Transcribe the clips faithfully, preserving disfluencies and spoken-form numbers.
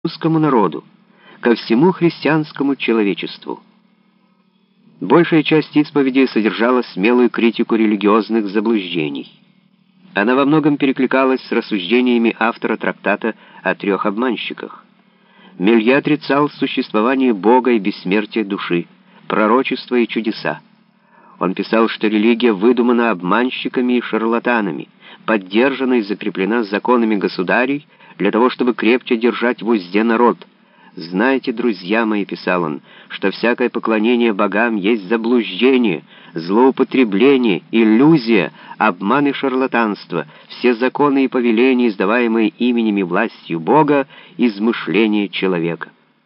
русскому народу, ко всему христианскому человечеству. Большая часть исповеди содержала смелую критику религиозных заблуждений. Она во многом перекликалась с рассуждениями автора трактата о трех обманщиках. Мелье отрицал существование Бога и бессмертие души, пророчества и чудеса. Он писал, что религия выдумана обманщиками и шарлатанами, поддержана и закреплена законами государей для того, чтобы крепче держать в узде народ. «Знаете, друзья мои», — писал он, — «что всякое поклонение богам есть заблуждение, злоупотребление, иллюзия, обман и шарлатанство, все законы и повеления, издаваемые именем и властью Бога, измышление человека».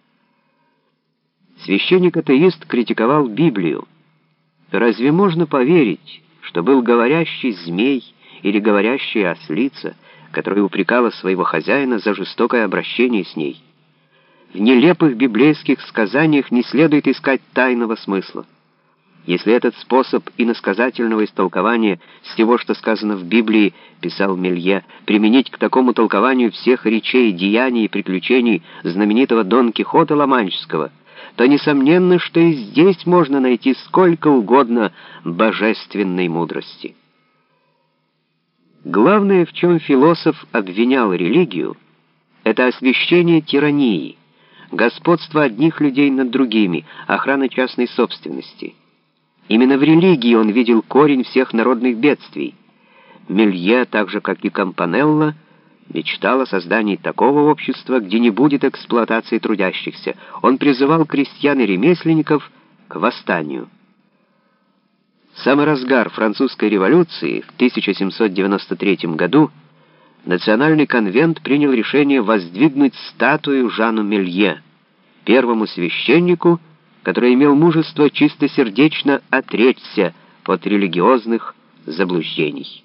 Священник-атеист критиковал Библию. Разве можно поверить, что был говорящий змей или говорящая ослица, которая упрекала своего хозяина за жестокое обращение с ней? В нелепых библейских сказаниях не следует искать тайного смысла. Если этот способ иносказательного истолкования всего, что сказано в Библии, писал Мелье, применить к такому толкованию всех речей, деяний и приключений знаменитого Дон Кихота Ла-Манческого, то несомненно, что и здесь можно найти сколько угодно божественной мудрости. Главное, в чем философ обвинял религию, это освящение тирании, господство одних людей над другими, охрана частной собственности. Именно в религии он видел корень всех народных бедствий. Мелье, так же как и Кампанелла, мечтал о создании такого общества, где не будет эксплуатации трудящихся. Он призывал крестьян и ремесленников к восстанию. В самый разгар французской революции в тысяча семьсот девяносто третьем году Национальный конвент принял решение воздвигнуть статую Жану Мелье, первому священнику, который имел мужество чистосердечно отречься от религиозных заблуждений.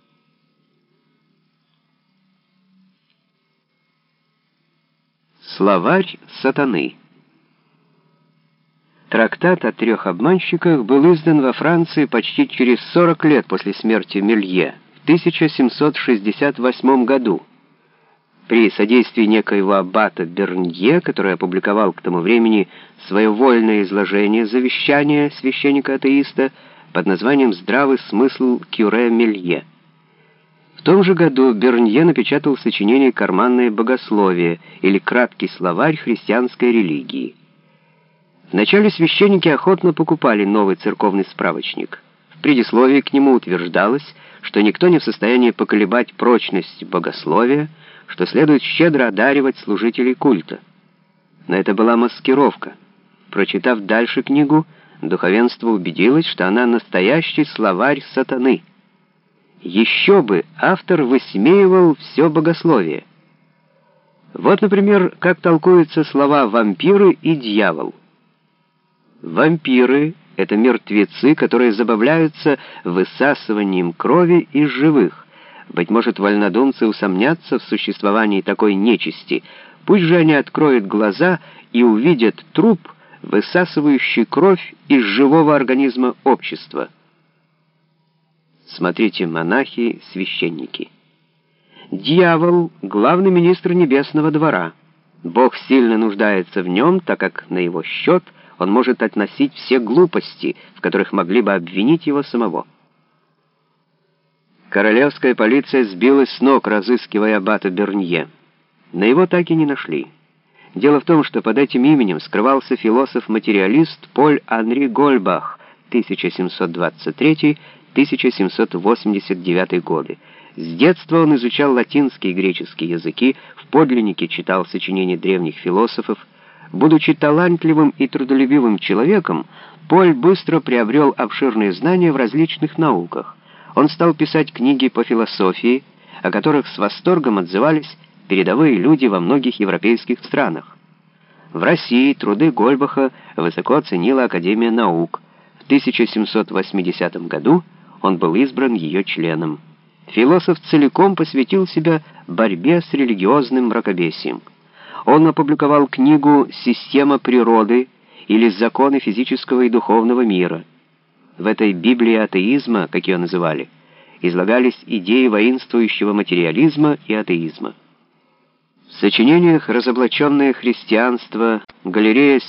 Словарь сатаны. Трактат о трех обманщиках был издан во Франции почти через сорок лет после смерти Мелье, в тысяча семьсот шестьдесят восьмом году, при содействии некоего аббата Бернье, который опубликовал к тому времени свое вольное изложение завещания священника-атеиста под названием «Здравый смысл кюре Мелье». В том же году Бернье напечатал сочинение «Карманное богословие» или «Краткий словарь христианской религии». Вначале священники охотно покупали новый церковный справочник. В предисловии к нему утверждалось, что никто не в состоянии поколебать прочность богословия, что следует щедро одаривать служителей культа. Но это была маскировка. Прочитав дальше книгу, духовенство убедилось, что она настоящий словарь сатаны. Еще бы, автор высмеивал все богословие. Вот, например, как толкуются слова «вампиры» и «дьявол». Вампиры — это мертвецы, которые забавляются высасыванием крови из живых. Быть может, вольнодумцы усомнятся в существовании такой нечисти. Пусть же они откроют глаза и увидят труп, высасывающий кровь из живого организма общества. Смотрите «Монахи, священники». Дьявол — главный министр небесного двора. Бог сильно нуждается в нем, так как на его счет он может относить все глупости, в которых могли бы обвинить его самого. Королевская полиция сбилась с ног, разыскивая аббата Бернье. Но его так и не нашли. Дело в том, что под этим именем скрывался философ-материалист Поль Анри Гольбах, тысяча семьсот двадцать третий — тысяча семьсот восемьдесят девятый годы. С детства он изучал латинский и греческий языки, в подлиннике читал сочинения древних философов. Будучи талантливым и трудолюбивым человеком, Поль быстро приобрел обширные знания в различных науках. Он стал писать книги по философии, о которых с восторгом отзывались передовые люди во многих европейских странах. В России труды Гольбаха высоко оценила Академия наук. В тысяча семьсот восьмидесятом году он был избран ее членом. Философ целиком посвятил себя борьбе с религиозным мракобесием. Он опубликовал книгу «Система природы» или «Законы физического и духовного мира». В этой Библии атеизма, как ее называли, излагались идеи воинствующего материализма и атеизма. В сочинениях «Разоблаченное христианство», «Галерея